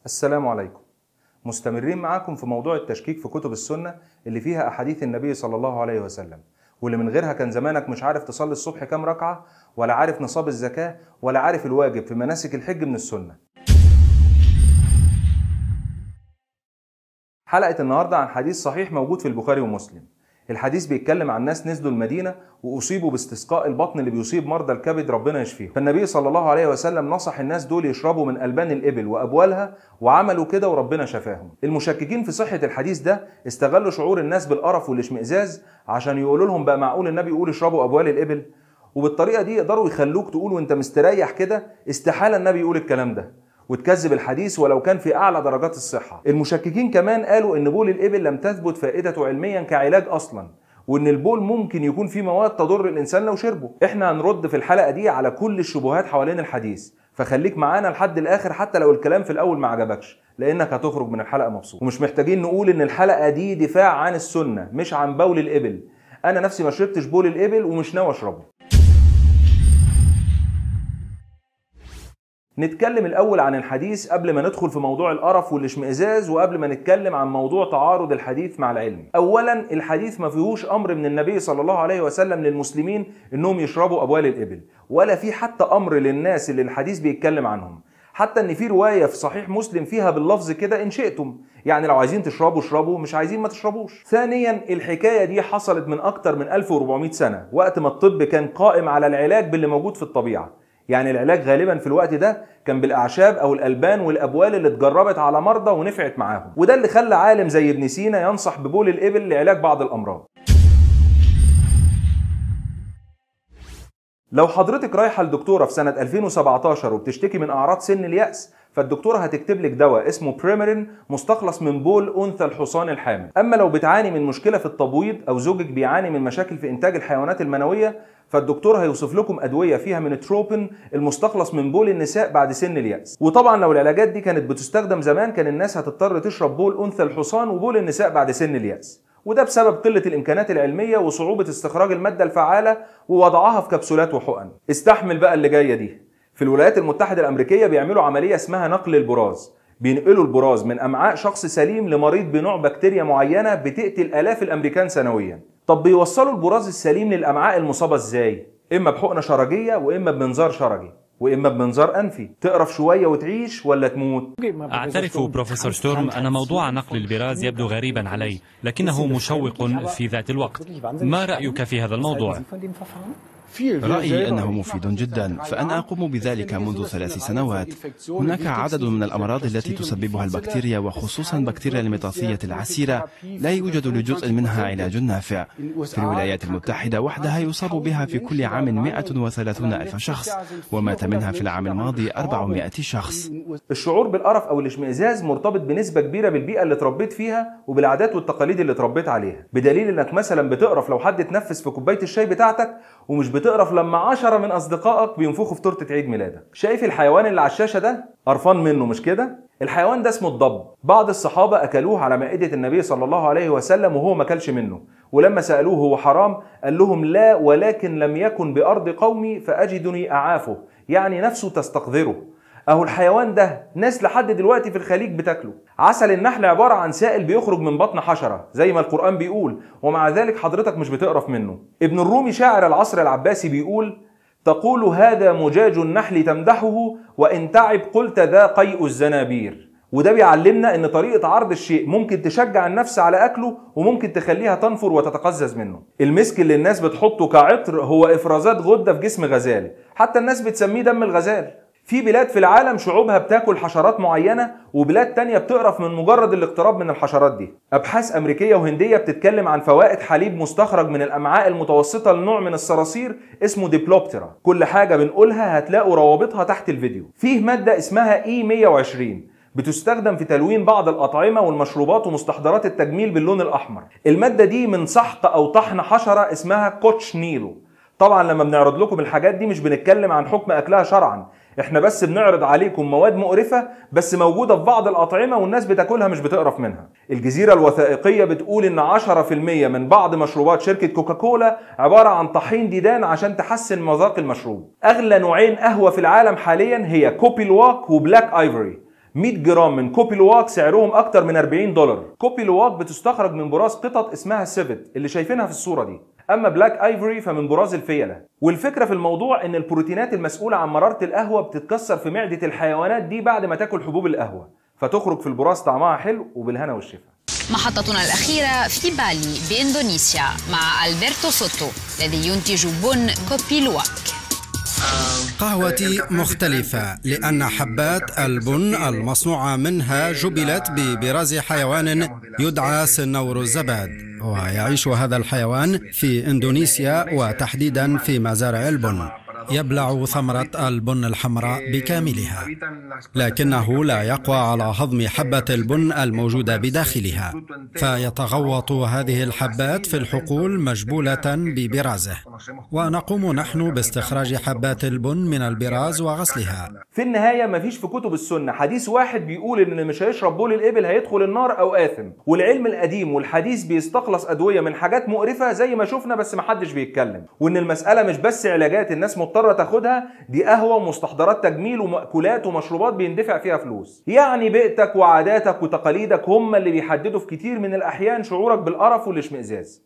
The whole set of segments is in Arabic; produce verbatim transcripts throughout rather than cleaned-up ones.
السلام عليكم. مستمرين معاكم في موضوع التشكيك في كتب السنة اللي فيها أحاديث النبي صلى الله عليه وسلم، واللي من غيرها كان زمانك مش عارف تصلي الصبح كام ركعة، ولا عارف نصاب الزكاة، ولا عارف الواجب في مناسك الحج من السنة. حلقة النهاردة عن حديث صحيح موجود في البخاري ومسلم. الحديث بيتكلم عن ناس نزلوا المدينة وأصيبوا باستسقاء البطن اللي بيصيب مرضى الكبد ربنا يشفيهم، فالنبي صلى الله عليه وسلم نصح الناس دول يشربوا من ألبان الإبل وأبوالها، وعملوا كده وربنا شفاهم. المشككين في صحة الحديث ده استغلوا شعور الناس بالقرف والاشمئزاز عشان يقولوا لهم بقى معقول النبي يقول اشربوا أبوال الإبل؟ وبالطريقة دي يقدروا يخلوك تقول وانت مستريح كده استحالة النبي يقول الكلام ده، وتكذب الحديث ولو كان في أعلى درجات الصحة. المشككين كمان قالوا إن بول الإبل لم تثبت فائدته علميا كعلاج أصلا، وإن البول ممكن يكون فيه مواد تضر الإنسان لو شربه. إحنا هنرد في الحلقة دي على كل الشبهات حوالين الحديث، فخليك معانا لحد الآخر حتى لو الكلام في الأول ما عجبكش، لأنك هتخرج من الحلقة مبسوط. ومش محتاجين نقول إن الحلقة دي دفاع عن السنة مش عن بول الإبل. أنا نفسي ما شربتش بول الإبل ومش ناوي أشربه. نتكلم الأول عن الحديث قبل ما ندخل في موضوع القرف والاشمئزاز، وقبل ما نتكلم عن موضوع تعارض الحديث مع العلم. أولا، الحديث ما فيهوش أمر من النبي صلى الله عليه وسلم للمسلمين إنهم يشربوا أبوال الإبل، ولا في حتى أمر للناس اللي الحديث بيتكلم عنهم. حتى إن في رواية في صحيح مسلم فيها باللفظ كده إن شئتم، يعني لو عايزين تشربوا اشربوا، مش عايزين ما تشربوش. ثانيا، الحكاية دي حصلت من أكتر من ألف وأربعمائة سنة، وقت ما الطب كان قائم على العلاج باللي موجود في الطبيعة. يعني العلاج غالبا في الوقت ده كان بالاعشاب او الالبان والابوال اللي اتجربت على مرضى ونفعت معاهم، وده اللي خلى عالم زي ابن سينا ينصح ببول الابل لعلاج بعض الامراض. لو حضرتك رايحه لدكتوره في سنه ألفين وسبعتاشر وبتشتكي من اعراض سن اليأس، فالدكتوره هتكتب لك دواء اسمه بريمرين مستخلص من بول انثى الحصان الحامل. اما لو بتعاني من مشكله في التبويض او زوجك بيعاني من مشاكل في انتاج الحيوانات المنويه، فالدكتور هيوصف لكم ادويه فيها من التروبين المستخلص من بول النساء بعد سن اليأس. وطبعا لو العلاجات دي كانت بتستخدم زمان كان الناس هتضطر تشرب بول انثى الحصان وبول النساء بعد سن اليأس، وده بسبب قلة الإمكانات العلمية وصعوبة استخراج المادة الفعالة ووضعها في كبسولات وحقن. استحمل بقى اللي جاية دي. في الولايات المتحدة الأمريكية بيعملوا عملية اسمها نقل البراز، بينقلوا البراز من أمعاء شخص سليم لمريض بنوع بكتيريا معينة بتقتل آلاف الأمريكان سنويا. طب بيوصلوا البراز السليم للأمعاء المصابة إزاي؟ إما بحقنة شرجية، وإما بمنظار شرجي، وإما بمنظار أنفي. تقرف شوية وتعيش ولا تموت؟ أعترف بروفيسور شتورم أن موضوع نقل البراز يبدو غريبا علي، لكنه مشوق في ذات الوقت. ما رأيك في هذا الموضوع؟ رأيي أنه مفيد جدا، فأنا أقوم بذلك منذ ثلاث سنوات. هناك عدد من الأمراض التي تسببها البكتيريا، وخصوصا بكتيريا الميتاثية العسيرة لا يوجد لجزء منها علاج نافع. في الولايات المتحدة وحدها يصاب بها في كل عام مئة وثلاثون ألف شخص، ومات منها في العام الماضي أربعمائة شخص. الشعور بالقرف أو الاشمئزاز مرتبط بنسبة كبيرة بالبيئة اللي اتربيت فيها وبالعادات والتقاليد اللي اتربيت عليها، بدليل إنك مثلا بتقرف لو حد اتنفس في كوباية الشاي بتاعتك، ومش بتقرف لما عشرة من أصدقائك بينفخوا في تورتة عيد ميلادك. شايف الحيوان اللي على الشاشة ده؟ قرفان منه مش كده؟ الحيوان ده اسمه الضب. بعض الصحابة أكلوه على مائدة النبي صلى الله عليه وسلم وهو ما كلش منه، ولما سألوه هو حرام قال لهم لا، ولكن لم يكن بأرض قومي فأجدني أعافه، يعني نفسه تستقذره. أهو الحيوان ده ناس لحد دلوقتي في الخليج بتاكله. عسل النحل عبارة عن سائل بيخرج من بطن حشرة زي ما القرآن بيقول، ومع ذلك حضرتك مش بتقرف منه. ابن الرومي شاعر العصر العباسي بيقول: تقول هذا مجاج النحل تمدحه، وإن تعب قلت ذا قيء الزنابير. وده بيعلمنا ان طريقة عرض الشيء ممكن تشجع النفس على اكله، وممكن تخليها تنفر وتتقزز منه. المسك اللي الناس بتحطه كعطر هو افرازات غدة في جسم غزال، حتى الناس بتسميه دم الغزال. في بلاد في العالم شعوبها بتاكل حشرات معينة، وبلاد تانية بتقرف من مجرد الاقتراب من الحشرات دي. أبحاث أمريكية وهندية بتتكلم عن فوائد حليب مستخرج من الأمعاء المتوسطة لنوع من الصراصير اسمه ديبلوبترا. كل حاجة بنقولها هتلاقوا روابطها تحت الفيديو. فيه مادة اسمها إي مية وعشرين بتستخدم في تلوين بعض الأطعمة والمشروبات ومستحضرات التجميل باللون الأحمر. المادة دي من سحق أو طحن حشرة اسمها كوتشنيلو. طبعا لما بنعرض لكم الحاجات دي مش بنتكلم عن حكم أكلها شرعا، احنا بس بنعرض عليكم مواد مقرفة بس موجودة في بعض الأطعمة والناس بتاكلها مش بتقرف منها. الجزيرة الوثائقية بتقول ان عشرة في المية من بعض مشروبات شركة كوكاكولا عبارة عن طحين ديدان عشان تحسن مذاق المشروب. اغلى نوعين قهوة في العالم حاليا هي كوبي لواك وبلاك ايفوري. مية جرام من كوبي لواك سعرهم اكتر من أربعين دولار. كوبي لواك بتستخرج من براز قطط اسمها سيفت اللي شايفينها في الصوره دي، اما بلاك ايفوري فمن براز الفيله. والفكره في الموضوع ان البروتينات المسؤوله عن مراره القهوه بتتكسر في معده الحيوانات دي بعد ما تاكل حبوب القهوه، فتخرج في البراز طعمها حلو وبالهنا والشفا. محطتنا الأخيرة في بالي بإندونيسيا مع ألبرتو سوتو الذي ينتج بن كوبي لواك. قهوتي مختلفة لأن حبات البن المصنوعة منها جبلت ببراز حيوان يدعى سنور الزباد، ويعيش هذا الحيوان في إندونيسيا وتحديدا في مزارع البن. يبلع ثمرة البن الحمراء بكاملها، لكنه لا يقوى على هضم حبة البن الموجودة بداخلها، فيتغوط هذه الحبات في الحقول مجبولة ببرازه، ونقوم نحن باستخراج حبات البن من البراز وغسلها. في النهاية مفيش في كتب السنة حديث واحد بيقول ان اللي مش هيشرب بول الإبل هيدخل النار أو آثم، والعلم القديم والحديث بيستخلص أدوية من حاجات مقرفة زي ما شفنا بس محدش بيتكلم، وان المسألة مش بس علاجات الناس مضطرة تاخدها، دي قهوة ومستحضرات تجميل ومأكولات ومشروبات بيندفع فيها فلوس. يعني بيئتك وعاداتك وتقاليدك هم اللي بيحددوا في كتير من الأحيان شعورك بالقرف والاشمئزاز.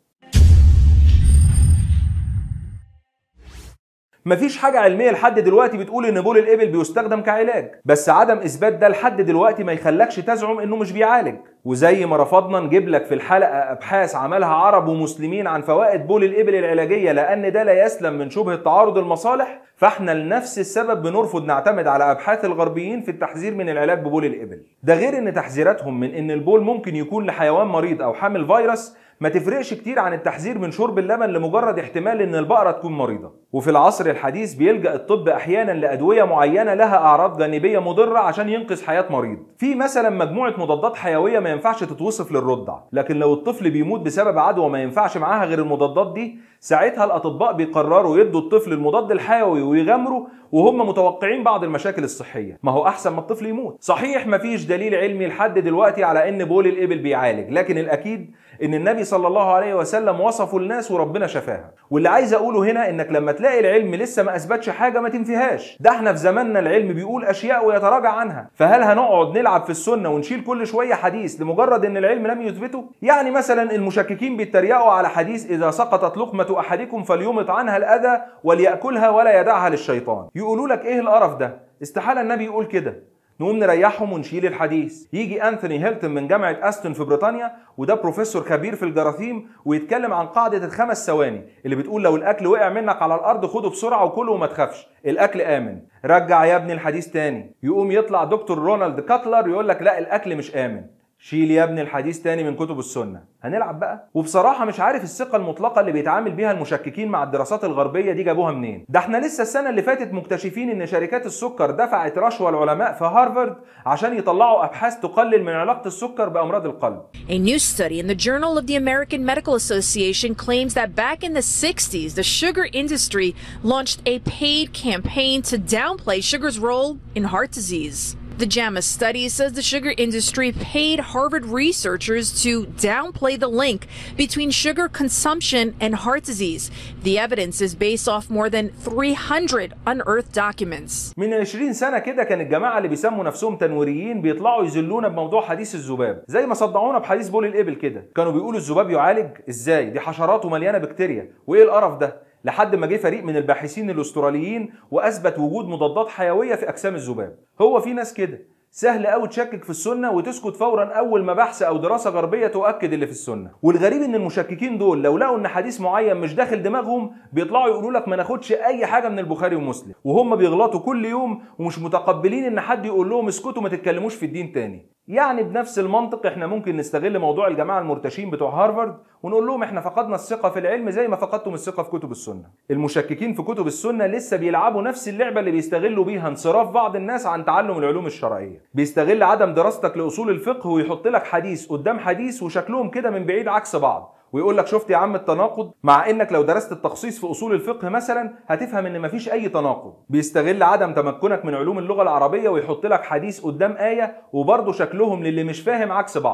مفيش حاجة علمية لحد دلوقتي بتقول ان بول الإبل بيستخدم كعلاج، بس عدم اثبات ده لحد دلوقتي ما يخلكش تزعم انه مش بيعالج. وزي ما رفضنا نجيب لك في الحلقة ابحاث عملها عرب ومسلمين عن فوائد بول الإبل العلاجية لان ده لا يسلم من شبهة تعارض المصالح، فاحنا لنفس السبب بنرفض نعتمد على ابحاث الغربيين في التحذير من العلاج ببول الإبل. ده غير ان تحذيراتهم من ان البول ممكن يكون لحيوان مريض او حامل فيروس ما تفرقش كتير عن التحذير من شرب اللبن لمجرد احتمال ان البقرة تكون مريضة. وفي العصر الحديث بيلجأ الطب احيانا لادوية معينة لها اعراض جانبية مضرة عشان ينقذ حياة مريض. في مثلا مجموعة مضادات حيوية ما ينفعش تتوصف للرضع، لكن لو الطفل بيموت بسبب عدوى ما ينفعش معاها غير المضادات دي، ساعتها الاطباء بيقرروا يدوا الطفل المضاد الحيوي ويغامروا وهم متوقعين بعض المشاكل الصحية. ما هو احسن ما الطفل يموت. صحيح مفيش دليل علمي لحد دلوقتي على ان بول الإبل بيعالج، لكن الاكيد ان النبي صلى الله عليه وسلم وصفه للناس وربنا شفاها. واللي عايز اقوله هنا انك لما تلاقي العلم لسه ما اثبتش حاجه ما تنفيهاش، ده احنا في زماننا العلم بيقول اشياء ويتراجع عنها، فهل هنقعد نلعب في السنه ونشيل كل شويه حديث لمجرد ان العلم لم يثبته؟ يعني مثلا المشككين بيتريقوا على حديث اذا سقطت لقمه احدكم فليمط عنها الاذى وليأكلها ولا يدعها للشيطان. يقولوا لك ايه القرف ده؟ استحاله النبي يقول كده. نقوم نريحهم ونشيل الحديث. يجي أنثوني هيلتون من جامعة أستون في بريطانيا، وده بروفيسور خبير في الجراثيم، ويتكلم عن قاعدة الخمس ثواني اللي بتقول لو الأكل وقع منك على الأرض خده بسرعة وكله وما تخافش، الأكل آمن. رجع يا ابني الحديث تاني. يقوم يطلع دكتور رونالد كاتلر يقول لك لا الأكل مش آمن. شيل يا ابني الحديث تاني من كتب السنة. هنلعب بقى؟ وبصراحة مش عارف الثقة المطلقة اللي بيتعامل بيها المشككين مع الدراسات الغربية دي جابوها منين؟ ده احنا لسه السنة اللي فاتت مكتشفين ان شركات السكر دفعت رشوة العلماء في هارفارد عشان يطلعوا ابحاث تقلل من علاقة السكر بأمراض القلب. A new study in the Journal of the American Medical Association claims that back in the sixties, the sugar industry launched a paid campaign to downplay sugar's role in heart disease. The JAMA study says the sugar industry paid Harvard researchers to downplay the link between sugar consumption and heart disease. The evidence is based off more than three hundred unearthed documents. من عشرين سنة كده كان الجماعة اللي بيسموا نفسهم تنويريين بيطلعوا يذلونا بموضوع حديث الذباب، زي ما صدعونا بحديث بول الإبل كده. كانوا بيقولوا الذباب يعالج ازاي؟ دي حشرات ومليانة بكتيريا، وايه القرف ده؟ لحد ما جه فريق من الباحثين الاستراليين واثبت وجود مضادات حيويه في اجسام الذباب. هو في ناس كده سهل قوي تشكك في السنه وتسكت فورا اول ما بحث او دراسه غربيه تؤكد اللي في السنه. والغريب ان المشككين دول لو لقوا ان حديث معين مش داخل دماغهم بيطلعوا يقولوا لك ما ناخدش اي حاجه من البخاري ومسلم، وهم بيغلطوا كل يوم ومش متقبلين ان حد يقول لهم اسكتوا ما تتكلموش في الدين تاني. يعني بنفس المنطق احنا ممكن نستغل موضوع الجماعه المرتشين بتوع هارفارد ونقول لهم احنا فقدنا الثقه في العلم زي ما فقدتم الثقه في كتب السنه. المشككين في كتب السنه لسه بيلعبوا نفس اللعبه اللي بيستغلوا بيها انصراف بعض الناس عن تعلم العلوم الشرعيه. بيستغل عدم دراستك لاصول الفقه ويحط لك حديث قدام حديث وشكلهم كده من بعيد عكس بعض، ويقول لك شفت يا عم التناقض، مع انك لو درست التخصيص في اصول الفقه مثلا هتفهم ان مفيش اي تناقض. بيستغل عدم تمكنك من علوم اللغه العربيه ويحط لك حديث قدام ايه وبرضه شكلهم للي مش فاهم عكس بعض،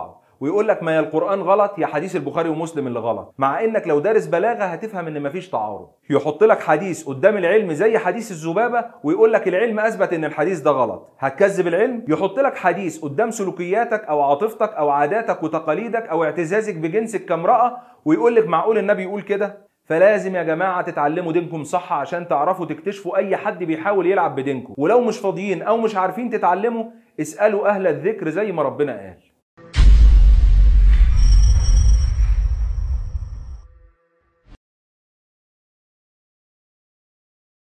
ويقول لك ما يا القرآن غلط يا حديث البخاري ومسلم اللي غلط، مع انك لو دارس بلاغة هتفهم ان مفيش تعارض. يحط لك حديث قدام العلم زي حديث الذبابة ويقول لك العلم اثبت ان الحديث ده غلط، هتكذب العلم؟ يحط لك حديث قدام سلوكياتك او عاطفتك او عاداتك وتقاليدك او اعتزازك بجنسك كامرأة ويقول لك معقول النبي يقول كده؟ فلازم يا جماعة تتعلموا دينكم صح عشان تعرفوا تكتشفوا اي حد بيحاول يلعب بدينكم، ولو مش فاضيين او مش عارفين تتعلموا اسألوا اهل الذكر زي ما ربنا قال.